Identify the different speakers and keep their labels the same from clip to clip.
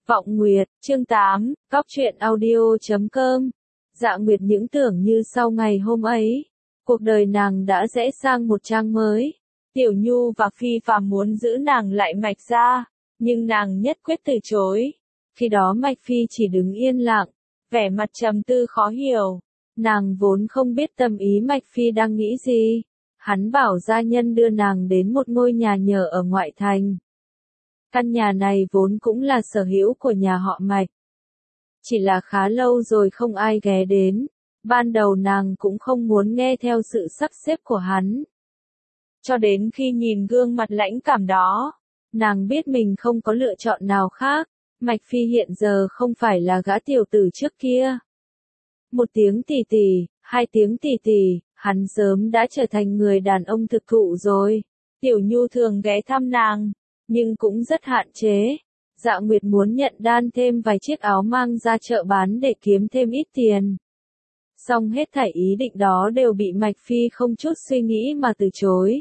Speaker 1: Vọng Nguyệt, chương 8, Cóc truyện audio.com. Dạ Nguyệt những tưởng như sau ngày hôm ấy, cuộc đời nàng đã rẽ sang một trang mới. Tiểu Nhu và Phi Phàm muốn giữ nàng lại Mạch ra, nhưng nàng nhất quyết từ chối. Khi đó Mạch Phi chỉ đứng yên lặng, vẻ mặt trầm tư khó hiểu. Nàng vốn không biết tâm ý Mạch Phi đang nghĩ gì. Hắn bảo gia nhân đưa nàng đến một ngôi nhà nhờ ở ngoại thành. Căn nhà này vốn cũng là sở hữu của nhà họ Mạch. Chỉ là khá lâu rồi không ai ghé đến. Ban đầu nàng cũng không muốn nghe theo sự sắp xếp của hắn. Cho đến khi nhìn gương mặt lãnh cảm đó, nàng biết mình không có lựa chọn nào khác. Mạch Phi hiện giờ không phải là gã tiểu tử trước kia. Một tiếng tì tì, hai tiếng tì tì, hắn sớm đã trở thành người đàn ông thực thụ rồi. Tiểu Nhu thường ghé thăm nàng, nhưng cũng rất hạn chế. Dạ Nguyệt muốn nhận đan thêm vài chiếc áo mang ra chợ bán để kiếm thêm ít tiền. Song hết thảy ý định đó đều bị Mạch Phi không chút suy nghĩ mà từ chối.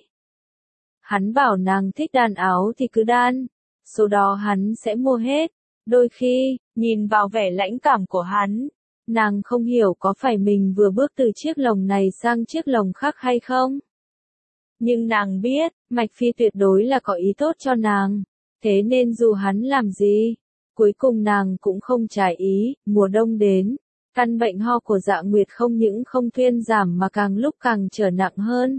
Speaker 1: Hắn bảo nàng thích đan áo thì cứ đan, số đó hắn sẽ mua hết. Đôi khi, nhìn vào vẻ lãnh cảm của hắn, nàng không hiểu có phải mình vừa bước từ chiếc lồng này sang chiếc lồng khác hay không. Nhưng nàng biết, Mạch Phi tuyệt đối là có ý tốt cho nàng. Thế nên dù hắn làm gì, cuối cùng nàng cũng không trái ý. Mùa đông đến, căn bệnh ho của Dạ Nguyệt không những không thuyên giảm mà càng lúc càng trở nặng hơn.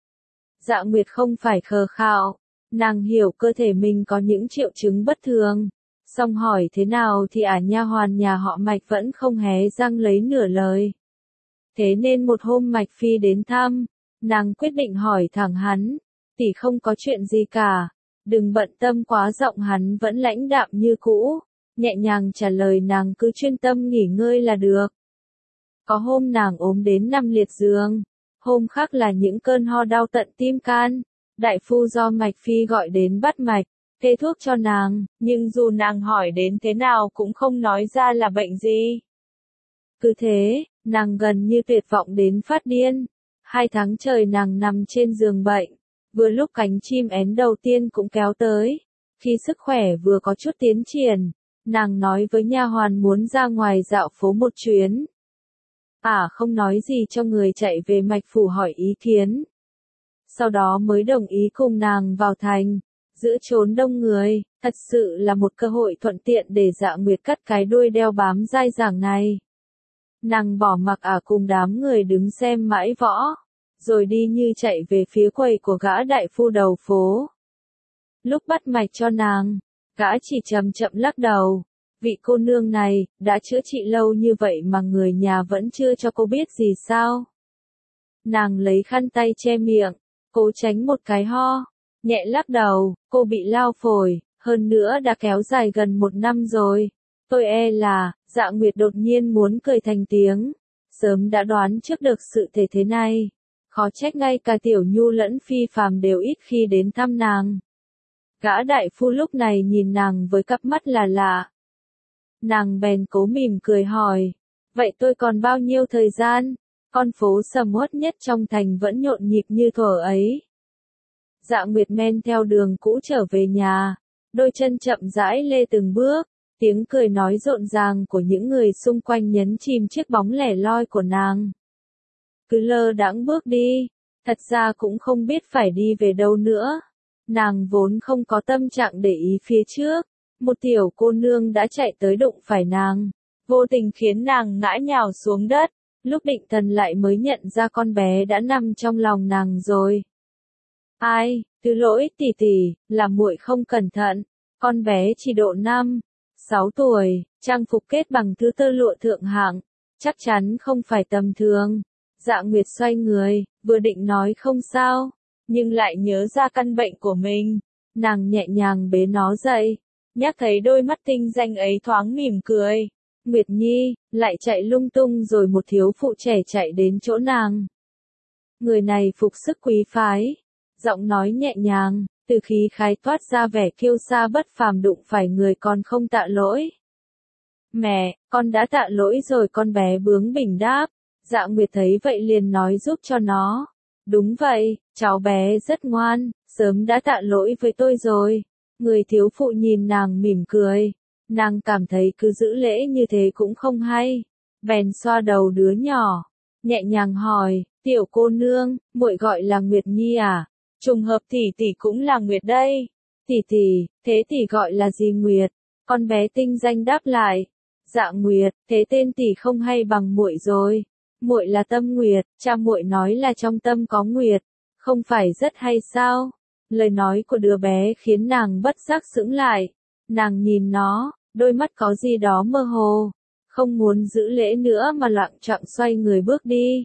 Speaker 1: Dạ Nguyệt không phải khờ khạo, nàng hiểu cơ thể mình có những triệu chứng bất thường. Song hỏi thế nào thì nha hoàn nhà họ Mạch vẫn không hé răng lấy nửa lời. Thế nên một hôm Mạch Phi đến thăm, nàng quyết định hỏi thẳng hắn, tỷ không có chuyện gì cả, đừng bận tâm quá. Giọng hắn vẫn lãnh đạm như cũ, nhẹ nhàng trả lời nàng cứ chuyên tâm nghỉ ngơi là được. Có hôm nàng ốm đến nằm liệt giường, hôm khác là những cơn ho đau tận tim can. Đại phu do Mạch Phi gọi đến bắt mạch, kê thuốc cho nàng, nhưng dù nàng hỏi đến thế nào cũng không nói ra là bệnh gì. Cứ thế, nàng gần như tuyệt vọng đến phát điên. 2 tháng trời nàng nằm trên giường bệnh, vừa lúc cánh chim én đầu tiên cũng kéo tới. Khi sức khỏe vừa có chút tiến triển, nàng nói với nha hoàn muốn ra ngoài dạo phố một chuyến. Không nói gì cho người chạy về Mạch phủ hỏi ý kiến. Sau đó mới đồng ý cùng nàng vào thành, giữa chốn đông người. Thật sự là một cơ hội thuận tiện để Dạ Nguyệt cắt cái đuôi đeo bám dai dẳng này. Nàng bỏ mặc cùng đám người đứng xem mãi võ, rồi đi như chạy về phía quầy của gã đại phu đầu phố. Lúc bắt mạch cho nàng, gã chỉ chậm chậm lắc đầu. Vị cô nương này, đã chữa trị lâu như vậy mà người nhà vẫn chưa cho cô biết gì sao? Nàng lấy khăn tay che miệng, cố tránh một cái ho, nhẹ lắc đầu, cô bị lao phổi, hơn nữa đã kéo dài gần 1 năm rồi. Tôi là, Dạ Nguyệt đột nhiên muốn cười thành tiếng, sớm đã đoán trước được sự thể thế này. Khó trách ngay cả Tiểu Nhu lẫn Phi Phàm đều ít khi đến thăm nàng. Gã đại phu lúc này nhìn nàng với cặp mắt là lạ. Nàng bèn cố mỉm cười hỏi, vậy tôi còn bao nhiêu thời gian? Con phố sầm uất nhất trong thành vẫn nhộn nhịp như thuở ấy. Dạ Nguyệt men theo đường cũ trở về nhà, đôi chân chậm rãi lê từng bước, tiếng cười nói rộn ràng của những người xung quanh nhấn chìm chiếc bóng lẻ loi của nàng. Cứ lơ đãng bước đi, thật ra cũng không biết phải đi về đâu nữa. Nàng vốn không có tâm trạng để ý phía trước, một tiểu cô nương đã chạy tới đụng phải nàng, vô tình khiến nàng ngã nhào xuống đất. Lúc định thần lại mới nhận ra con bé đã nằm trong lòng nàng rồi. Thứ lỗi tỷ tỷ, là muội không cẩn thận. Con bé chỉ độ 5, 6 tuổi, trang phục kết bằng thứ tơ lụa thượng hạng, chắc chắn không phải tầm thường. Dạ Nguyệt xoay người, vừa định nói không sao, nhưng lại nhớ ra căn bệnh của mình. Nàng nhẹ nhàng bế nó dậy, nhắc thấy đôi mắt tinh danh ấy thoáng mỉm cười. Nguyệt Nhi, lại chạy lung tung rồi một thiếu phụ trẻ chạy đến chỗ nàng. Người này phục sức quý phái, giọng nói nhẹ nhàng, từ khí khái toát ra vẻ kiêu sa bất phàm, đụng phải người còn không tạ lỗi. Mẹ, con đã tạ lỗi rồi, con bé bướng bỉnh đáp. Dạ Nguyệt thấy vậy liền nói giúp cho nó. Đúng vậy, cháu bé rất ngoan, sớm đã tạ lỗi với tôi rồi. Người thiếu phụ nhìn nàng mỉm cười. Nàng cảm thấy cứ giữ lễ như thế cũng không hay, bèn xoa đầu đứa nhỏ, nhẹ nhàng hỏi, tiểu cô nương, muội gọi là Nguyệt Nhi à? Trùng hợp tỷ tỷ cũng là Nguyệt đây. Tỷ tỷ, thế tỷ gọi là gì Nguyệt? Con bé tinh danh đáp lại, dạ Nguyệt, thế tên tỷ không hay bằng muội rồi. Muội là Tâm Nguyệt, cha muội nói là trong tâm có Nguyệt, không phải rất hay sao? Lời nói của đứa bé khiến nàng bất giác sững lại. Nàng nhìn nó, đôi mắt có gì đó mơ hồ, không muốn giữ lễ nữa mà loạng choạng xoay người bước đi.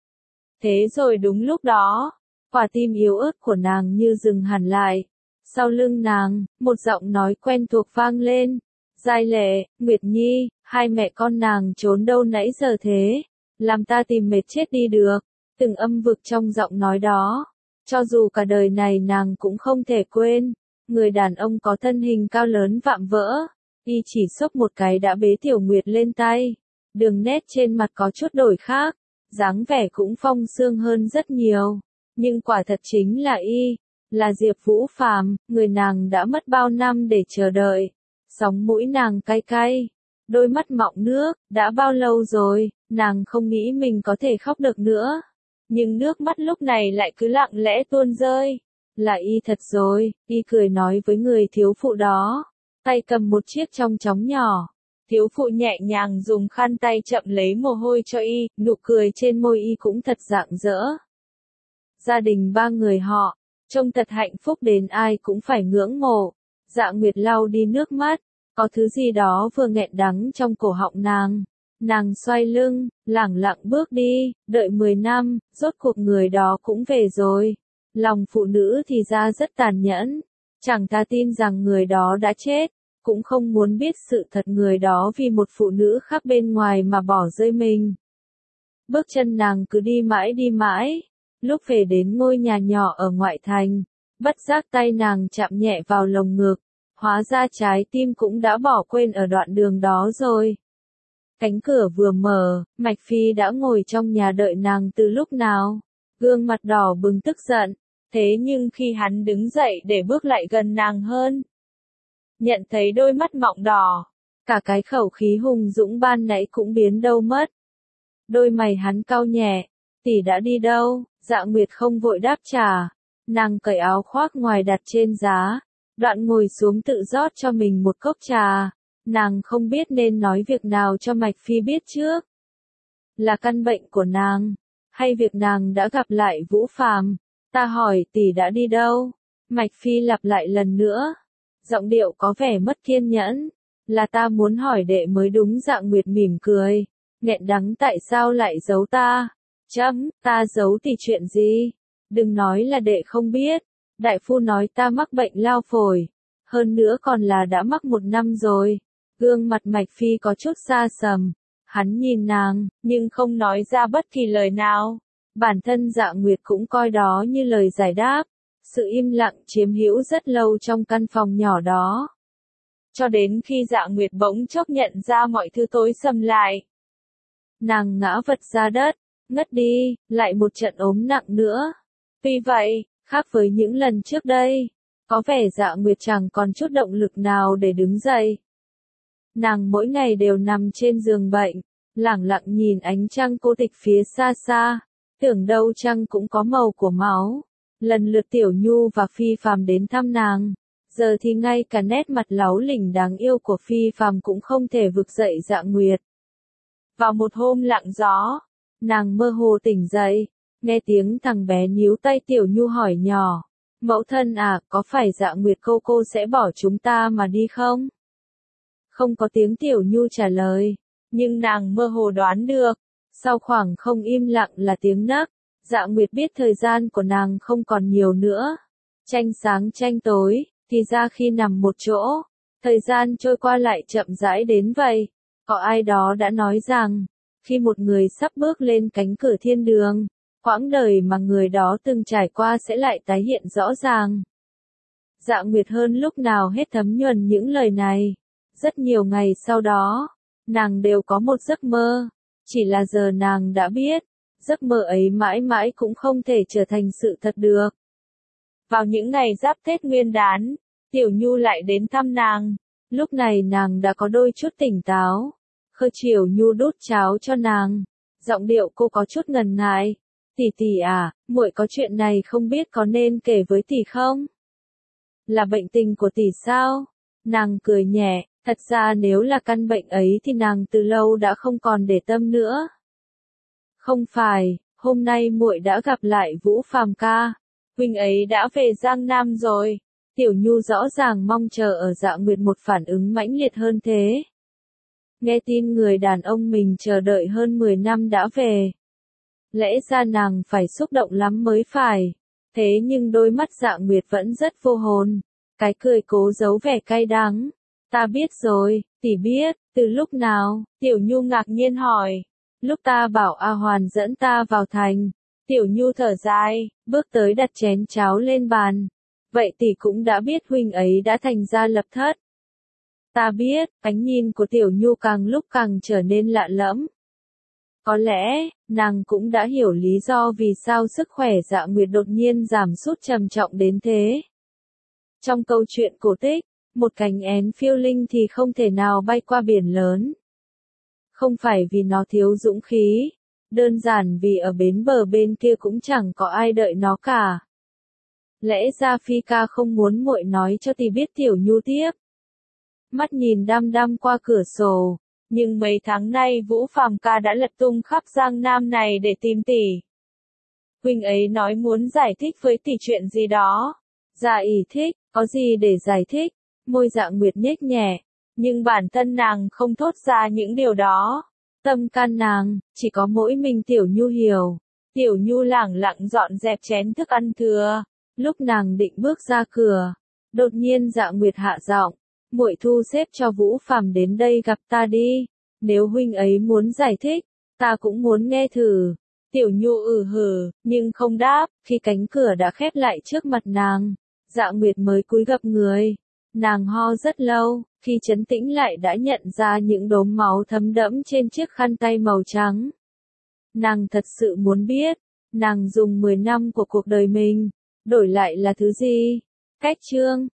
Speaker 1: Thế rồi đúng lúc đó, quả tim yếu ớt của nàng như dừng hẳn lại. Sau lưng nàng, một giọng nói quen thuộc vang lên. Giai Lệ, Nguyệt Nhi, hai mẹ con nàng trốn đâu nãy giờ thế? Làm ta tìm mệt chết đi được. Từng âm vực trong giọng nói đó. Cho dù cả đời này nàng cũng không thể quên. Người đàn ông có thân hình cao lớn vạm vỡ. Y chỉ xốc một cái đã bế Tiểu Nguyệt lên tay. Đường nét trên mặt có chút đổi khác. Dáng vẻ cũng phong sương hơn rất nhiều. Nhưng quả thật chính là y. Là Diệp Vũ Phàm, người nàng đã mất bao năm để chờ đợi. Sóng mũi nàng cay cay. Đôi mắt mọng nước, đã bao lâu rồi, nàng không nghĩ mình có thể khóc được nữa. Nhưng nước mắt lúc này lại cứ lặng lẽ tuôn rơi. Là y thật rồi, y cười nói với người thiếu phụ đó. Tay cầm một chiếc trong chóng nhỏ. Thiếu phụ nhẹ nhàng dùng khăn tay chậm lấy mồ hôi cho y, nụ cười trên môi y cũng thật rạng rỡ. Gia đình ba người họ, trông thật hạnh phúc đến ai cũng phải ngưỡng mộ. Dạ Nguyệt lau đi nước mắt, có thứ gì đó vừa nghẹn đắng trong cổ họng nàng. Nàng xoay lưng, lẳng lặng bước đi, đợi 10 năm, rốt cuộc người đó cũng về rồi. Lòng phụ nữ thì ra rất tàn nhẫn, chẳng ta tin rằng người đó đã chết, cũng không muốn biết sự thật người đó vì một phụ nữ khác bên ngoài mà bỏ rơi mình. Bước chân nàng cứ đi mãi, lúc về đến ngôi nhà nhỏ ở ngoại thành, bất giác tay nàng chạm nhẹ vào lồng ngực, hóa ra trái tim cũng đã bỏ quên ở đoạn đường đó rồi. Cánh cửa vừa mở, Mạch Phi đã ngồi trong nhà đợi nàng từ lúc nào, gương mặt đỏ bừng tức giận, thế nhưng khi hắn đứng dậy để bước lại gần nàng hơn, nhận thấy đôi mắt mọng đỏ, cả cái khẩu khí hùng dũng ban nãy cũng biến đâu mất. Đôi mày hắn cau nhẹ, tỷ đã đi đâu? Dạ Nguyệt không vội đáp trả, nàng cởi áo khoác ngoài đặt trên giá, đoạn ngồi xuống tự rót cho mình một cốc trà. Nàng không biết nên nói việc nào cho Mạch Phi biết trước. Là căn bệnh của nàng, hay việc nàng đã gặp lại Vũ Phàm? Ta hỏi tỷ đã đi đâu? Mạch Phi lặp lại lần nữa, giọng điệu có vẻ mất kiên nhẫn. Là ta muốn hỏi đệ mới đúng. Dạ Nguyệt mỉm cười, nghẹn đắng tại sao lại giấu ta? Ta giấu tỷ chuyện gì? Đừng nói là đệ không biết. Đại phu nói ta mắc bệnh lao phổi, hơn nữa còn là đã mắc 1 năm rồi. Gương mặt Mạch Phi có chút xa sầm, hắn nhìn nàng, nhưng không nói ra bất kỳ lời nào. Bản thân Dạ Nguyệt cũng coi đó như lời giải đáp. Sự im lặng chiếm hữu rất lâu trong căn phòng nhỏ đó. Cho đến khi Dạ Nguyệt bỗng chốc nhận ra mọi thứ tối sầm lại. Nàng ngã vật ra đất, ngất đi, lại một trận ốm nặng nữa. Vì vậy, khác với những lần trước đây, có vẻ Dạ Nguyệt chẳng còn chút động lực nào để đứng dậy. Nàng mỗi ngày đều nằm trên giường bệnh, lẳng lặng nhìn ánh trăng cô tịch phía xa xa, tưởng đâu trăng cũng có màu của máu. Lần lượt Tiểu Nhu và Phi Phàm đến thăm nàng, giờ thì ngay cả nét mặt láu lỉnh đáng yêu của Phi Phàm cũng không thể vực dậy Dạ Nguyệt. Vào một hôm lặng gió, nàng mơ hồ tỉnh dậy, nghe tiếng thằng bé níu tay Tiểu Nhu hỏi nhỏ, mẫu thân à, có phải Dạ Nguyệt cô sẽ bỏ chúng ta mà đi không? Không có tiếng Tiểu Nhu trả lời, nhưng nàng mơ hồ đoán được. Sau khoảng không im lặng là tiếng nấc. Dạ Nguyệt biết thời gian của nàng không còn nhiều nữa. Tranh sáng tranh tối, thì ra khi nằm một chỗ, thời gian trôi qua lại chậm rãi đến vậy. Có ai đó đã nói rằng, khi một người sắp bước lên cánh cửa thiên đường, quãng đời mà người đó từng trải qua sẽ lại tái hiện rõ ràng. Dạ Nguyệt hơn lúc nào hết thấm nhuần những lời này. Rất nhiều ngày sau đó, nàng đều có một giấc mơ, chỉ là giờ nàng đã biết, giấc mơ ấy mãi mãi cũng không thể trở thành sự thật được. Vào những ngày giáp Tết Nguyên đán, Tiểu Nhu lại đến thăm nàng, Lúc này nàng đã có đôi chút tỉnh táo. Khơ Triều Nhu đút cháo cho nàng. Giọng điệu cô có chút ngần ngại. Tỷ tỷ à, muội có chuyện này không biết có nên kể với tỷ không? Là bệnh tình của tỷ sao? Nàng cười nhẹ, thật ra nếu là căn bệnh ấy thì nàng từ lâu đã không còn để tâm nữa. Không phải, hôm nay muội đã gặp lại Vũ Phàm ca. Huynh ấy đã về Giang Nam rồi. Tiểu Nhu rõ ràng mong chờ ở Dạ Nguyệt một phản ứng mãnh liệt hơn thế. Nghe tin người đàn ông mình chờ đợi hơn 10 năm đã về. Lẽ ra nàng phải xúc động lắm mới phải. Thế nhưng đôi mắt Dạ Nguyệt vẫn rất vô hồn. Cái cười cố giấu vẻ cay đắng. Ta biết rồi, tỷ biết, từ lúc nào? Tiểu Nhu ngạc nhiên hỏi. Lúc ta bảo A Hoàn dẫn ta vào thành. Tiểu Nhu thở dài, bước tới đặt chén cháo lên bàn. Vậy tỷ cũng đã biết huynh ấy đã thành gia lập thất. Ta biết, ánh nhìn của Tiểu Nhu càng lúc càng trở nên lạ lẫm. Có lẽ, nàng cũng đã hiểu lý do vì sao sức khỏe Dạ Nguyệt đột nhiên giảm sút trầm trọng đến thế. Trong câu chuyện cổ tích, một cánh én phiêu linh thì không thể nào bay qua biển lớn. Không phải vì nó thiếu dũng khí, đơn giản vì ở bến bờ bên kia cũng chẳng có ai đợi nó cả. Lẽ ra Phi ca không muốn muội nói cho tỷ biết Tiểu Nhu tiếp. Mắt nhìn đăm đăm qua cửa sổ, nhưng mấy tháng nay Vũ Phàm ca đã lật tung khắp Giang Nam này để tìm tỷ. Huynh ấy nói muốn giải thích với tỷ chuyện gì đó. Dạ ỷ thích, có gì để giải thích? Môi Dạ Nguyệt nhếch nhẹ, nhưng bản thân nàng không thốt ra những điều đó. Tâm can nàng, chỉ có mỗi mình Tiểu Nhu hiểu. Tiểu Nhu lẳng lặng dọn dẹp chén thức ăn thừa. Lúc nàng định bước ra cửa, đột nhiên Dạ Nguyệt hạ giọng, muội thu xếp cho Vũ Phàm đến đây gặp ta đi. Nếu huynh ấy muốn giải thích, ta cũng muốn nghe thử. Tiểu Nhu hừ, nhưng không đáp. Khi cánh cửa đã khép lại trước mặt nàng, Dạ Nguyệt mới cúi gập người. Nàng ho rất lâu, khi trấn tĩnh lại đã nhận ra những đốm máu thấm đẫm trên chiếc khăn tay màu trắng. Nàng thật sự muốn biết, nàng dùng 10 năm của cuộc đời mình, đổi lại là thứ gì? Cách chương